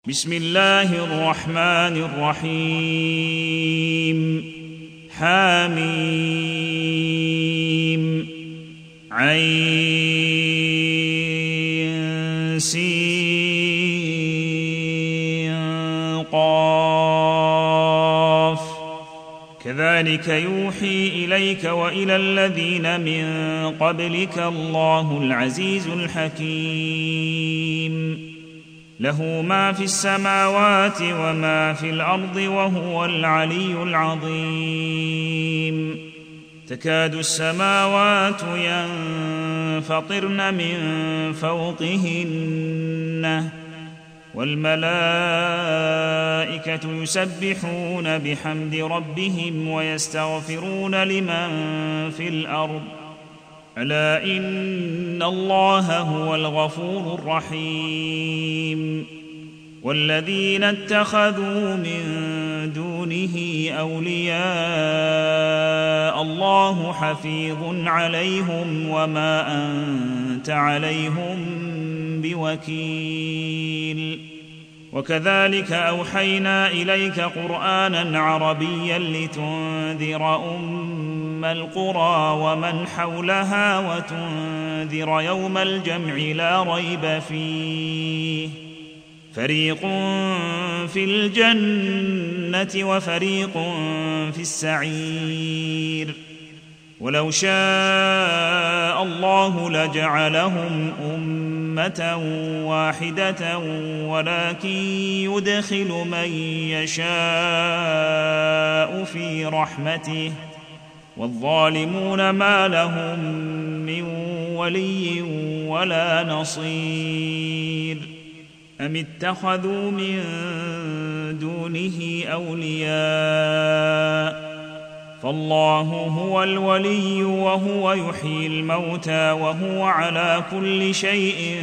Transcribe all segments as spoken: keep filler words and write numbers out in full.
بسم الله الرحمن الرحيم حميم عين سين قاف كذلك يوحي إليك وإلى الذين من قبلك الله العزيز الحكيم له ما في السماوات وما في الأرض وهو العلي العظيم تكاد السماوات ينفطرن من فوقهن والملائكة يسبحون بحمد ربهم ويستغفرون لمن في الأرض ألا إن الله هو الغفور الرحيم والذين اتخذوا من دونه أولياء الله حفيظ عليهم وما أنت عليهم بوكيل وكذلك أوحينا إليك قرآنا عربيا لتنذر أم القرى ومن حولها وتنذر يوم الجمع لا ريب فيه فريق في الجنة وفريق في السعير ولو شاء الله لجعلهم أمة واحدة ولكن يدخل من يشاء في رحمته والظالمون ما لهم من ولي ولا نصير أم اتخذوا من دونه أولياء فالله هو الولي وهو يحيي الموتى وهو على كل شيء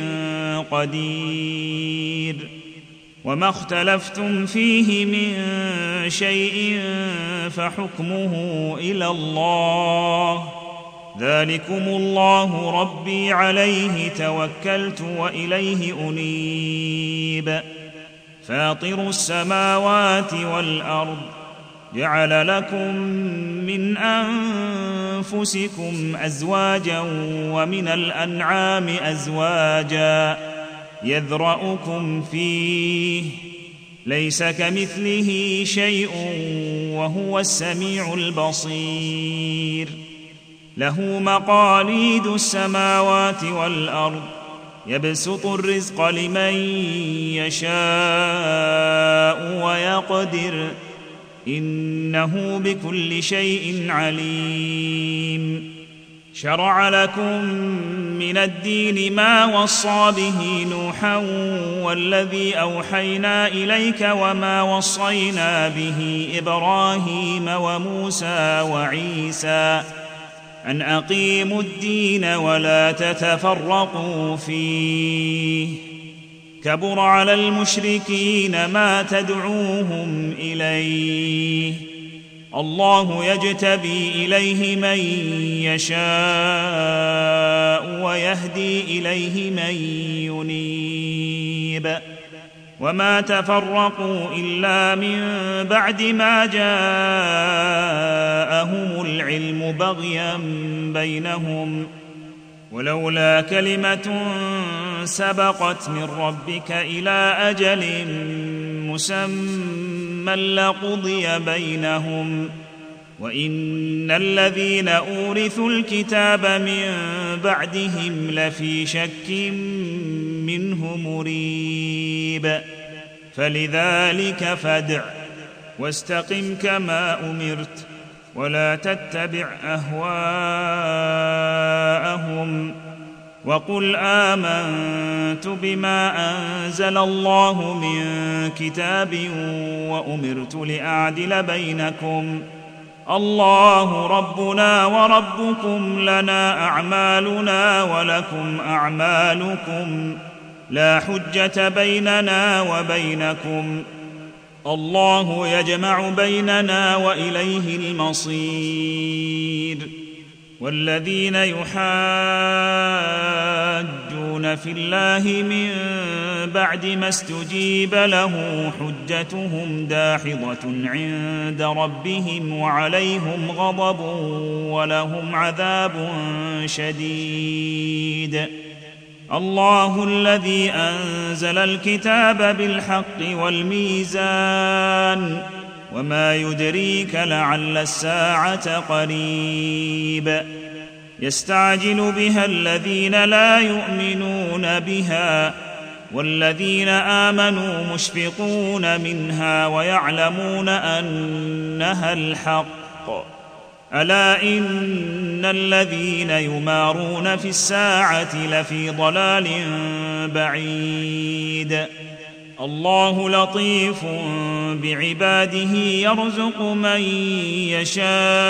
قدير وما اختلفتم فيه من شيء فحكمه إلى الله ذلكم الله ربي عليه توكلت وإليه أنيب فاطر السماوات والأرض جعل لكم من أنفسكم أزواجا ومن الأنعام أزواجا يذرأكم فيه ليس كمثله شيء وهو السميع البصير له مقاليد السماوات والأرض يبسط الرزق لمن يشاء ويقدر إنه بكل شيء عليم شرع لكم من الدين ما وصى به نوحا والذي أوحينا إليك وما وصينا به إبراهيم وموسى وعيسى أن أقيموا الدين ولا تتفرقوا فيه كبر على المشركين ما تدعوهم إليه الله يجتبي إليه من يشاء ويهدي إليه من ينيب وما تفرقوا إلا من بعد ما جاءهم العلم بغيا بينهم ولولا كلمة سبقت من ربك إلى أجل مسمى لقضي بينهم وإن الذين أورثوا الكتاب من بعدهم لفي شك منه مريب فلذلك فادع واستقم كما أمرت ولا تتبع أهواءهم وقل آمنت بما أنزل الله من كتاب وأمرت لأعدل بينكم الله ربنا وربكم لنا أعمالنا ولكم أعمالكم لا حجة بيننا وبينكم الله يجمع بيننا وإليه المصير والذين يحاجون في الله من بعد ما استجيب له حجتهم داحضة عند ربهم وعليهم غضب ولهم عذاب شديد. الله الذي أنزل الكتاب بالحق والميزان وما يدريك لعل الساعة قريب. يستعجل بها الذين لا يؤمنون بها والذين آمنوا مشفقون منها ويعلمون أنها الحق. ألا إن الذين يمارون في الساعة لفي ضلال بعيد. الله لطيف بعباده يرزق من يشاء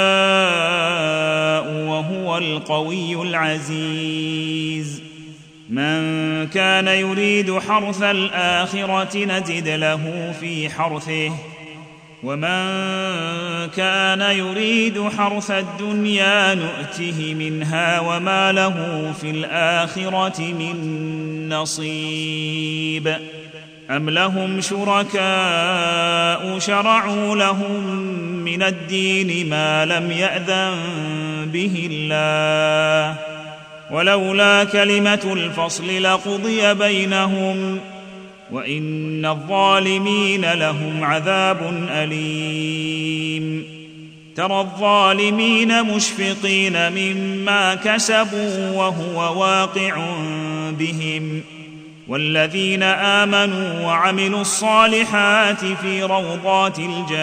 وهو القوي العزيز. من كان يريد حرث الآخرة نزد له في حرثه ومن كان يريد حرث الدنيا نؤته منها وما له في الآخرة من نصيب. أم لهم شركاء شرعوا لهم من الدين ما لم يأذن به الله ولولا كلمة الفصل لقضي بينهم وإن الظالمين لهم عذاب أليم. ترى الظالمين مشفقين مما كسبوا وهو واقع بهم والذين آمنوا وعملوا الصالحات في روضات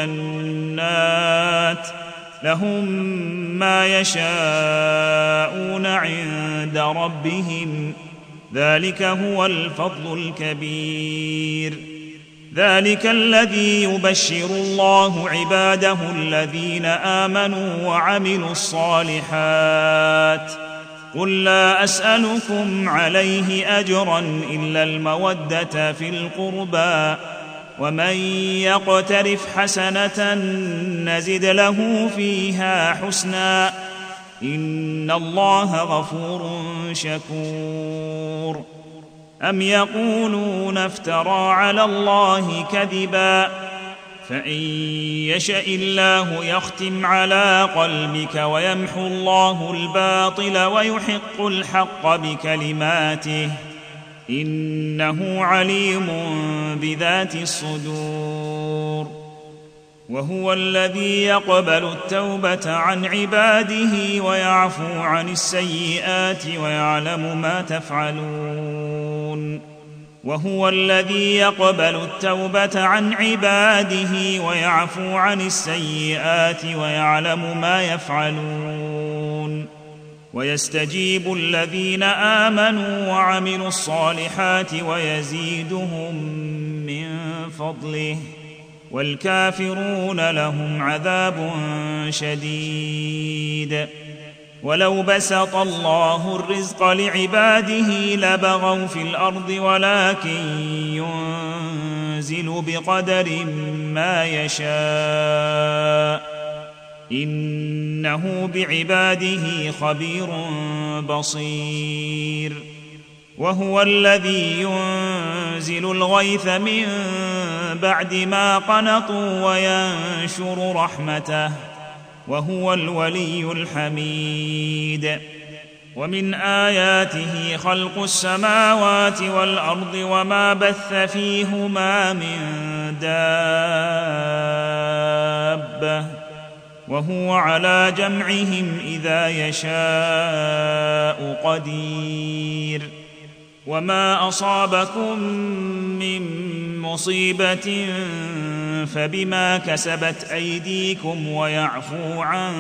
الجنات لهم ما يشاءون عند ربهم ذلك هو الفضل الكبير. ذلك الذي يبشر الله عباده الذين آمنوا وعملوا الصالحات. قل لا أسألكم عليه أجرا إلا المودة في القربى ومن يقترف حسنة نزد له فيها حسنا إن الله غفور شكور. أم يقولون افترى على الله كذبا فإن يشأ الله يختم على قلبك ويمحو الله الباطل ويحق الحق بكلماته إنه عليم بذات الصدور. وهو الذي يقبل التوبة عن عباده ويعفو عن السيئات ويعلم ما تفعلون. وهو الذي يقبل التوبة عن عباده ويعفو عن السيئات ويعلم ما يفعلون. ويستجيب الذين آمنوا وعملوا الصالحات ويزيدهم من فضله والكافرون لهم عذاب شديد. ولو بسط الله الرزق لعباده لبغوا في الأرض ولكن ينزل بقدر ما يشاء إنه بعباده خبير بصير. وهو الذي ينزل الغيث من بعد ما قنطوا وينشر رحمته وهو الولي الحميد. ومن آياته خلق السماوات والأرض وما بث فيهما من دابة وهو على جمعهم إذا يشاء قدير. وما أصابكم من مصيبة فبما كسبت أيديكم ويعفو عن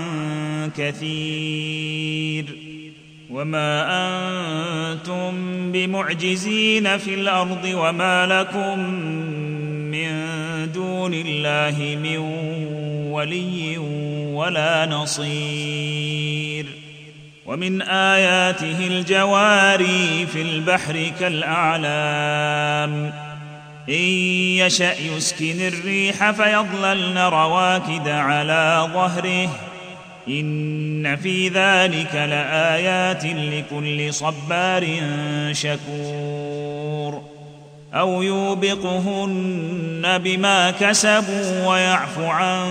كثير. وما أنتم بمعجزين في الأرض وما لكم من دون الله من ولي ولا نصير. ومن آياته الجواري في البحر كالأعلام إن يشأ يسكن الريح فيظللن رواكد على ظهره إن في ذلك لآيات لكل صبار شكور أو يوبقهن بما كسبوا ويعفو عن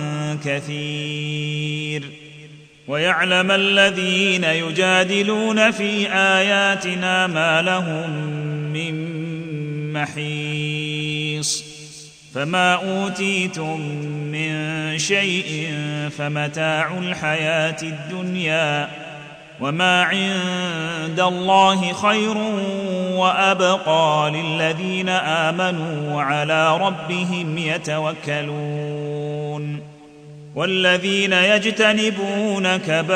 كثير ويعلم الذين يجادلون في آياتنا ما لهم من محيص فما أوتيتم من شيء فمتاع الحياة الدنيا وما عند الله خير وأبقى للذين آمنوا وعلى ربهم يتوكلون والذين يجتنبون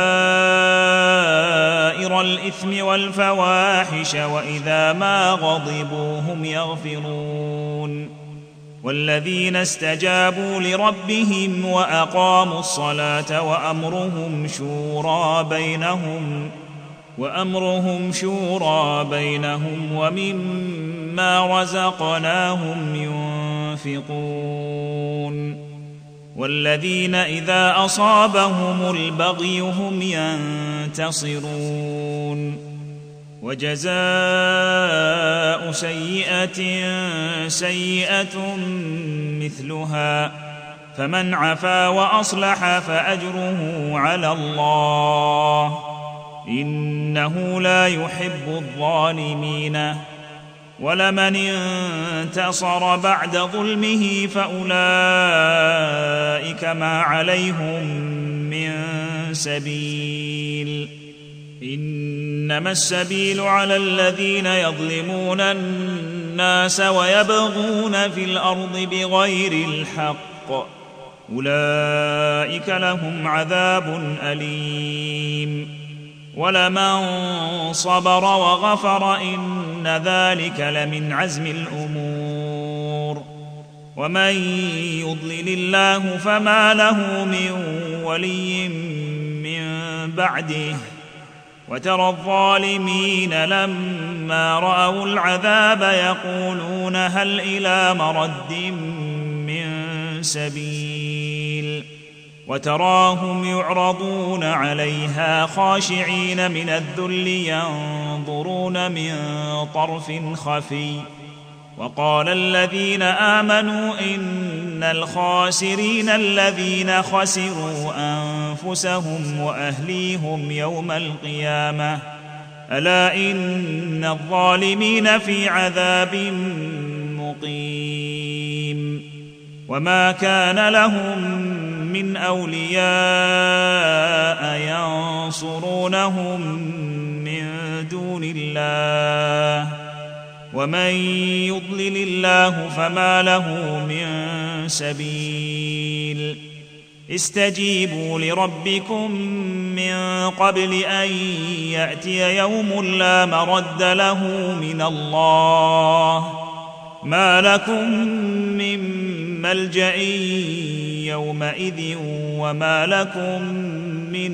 كبائر الإثم والفواحش وإذا ما غضبوا هم يغفرون والذين استجابوا لربهم وأقاموا الصلاة وأمرهم شورى بينهم وأمرهم شورى بينهم ومما رزقناهم ينفقون والذين إذا أصابهم البغي هم ينتصرون وجزاء سيئة سيئة مثلها فمن عفا وأصلح فأجره على الله إنه لا يحب الظالمين ولمن انتصر بعد ظلمه فأولئك ما عليهم من سبيل إنما السبيل على الذين يظلمون الناس ويبغون في الأرض بغير الحق أولئك لهم عذاب أليم ولمن صبر وغفر إن ذلك لمن عزم الأمور ومن يضلل الله فما له من ولي من بعده وترى الظالمين لما رأوا العذاب يقولون هل إلى مرد من سبيل وتراهم يعرضون عليها خاشعين من الذل ينظرون من طرف خفي وقال الذين آمنوا إن الخاسرين الذين خسروا أنفسهم وأهليهم يوم القيامة ألا إن الظالمين في عذاب مقيم وما كان لهم من أولياء ينصرونهم من دون الله ومن يضلل الله فما له من سبيل استجيبوا لربكم من قبل أن يأتي يوم لا مرد له من الله ما لكم من ملجأ يومئذ وما لكم من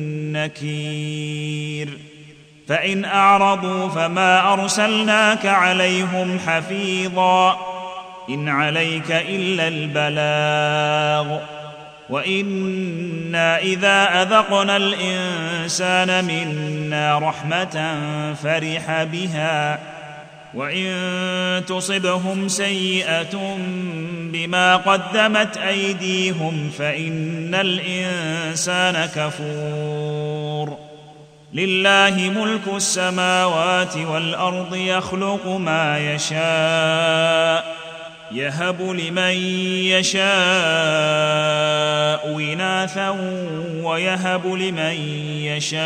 نكير فإن أعرضوا فما أرسلناك عليهم حفيظا إن عليك إلا البلاغ وإنا إذا أذقنا الإنسان منا رحمة فرح بها وإن تصبهم سيئة بما قدمت أيديهم فإن الإنسان كفور لله ملك السماوات والأرض يخلق ما يشاء يهب لمن يشاء إناثا ويهب لمن يشاء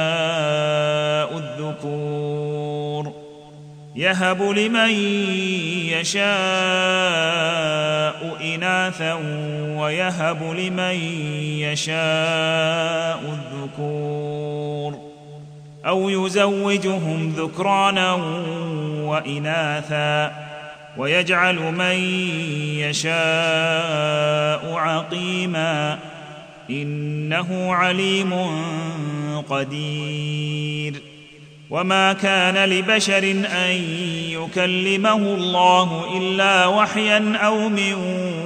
الذكور يهب لمن يشاء إناثا ويهب لمن يشاء الذكور أو يزوجهم ذكرانا وإناثا ويجعل من يشاء عقيما إنه عليم قدير وما كان لبشر ان يكلمه الله الا وحيا او من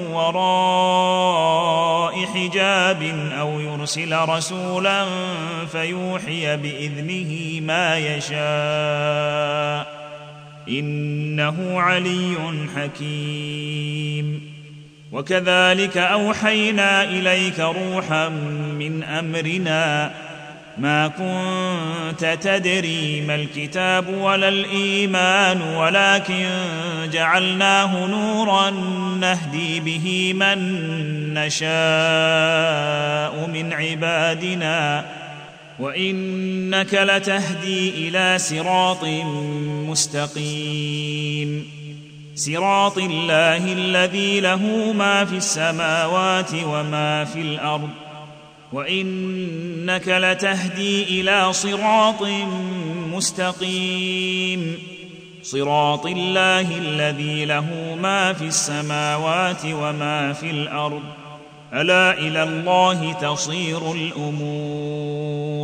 وراء حجاب او يرسل رسولا فيوحي باذنه ما يشاء انه علي حكيم. وكذلك اوحينا اليك روحا من امرنا ما كنت تدري ما الكتاب ولا الايمان ولكن جعلناه نورا نهدي به من نشاء من عبادنا وانك لتهدي الى صراط مستقيم صراط الله الذي له ما في السماوات وما في الارض وانك لتهدي الى صراط مستقيم صراط الله الذي له ما في السماوات وما في الارض الا الى الله تصير الامور.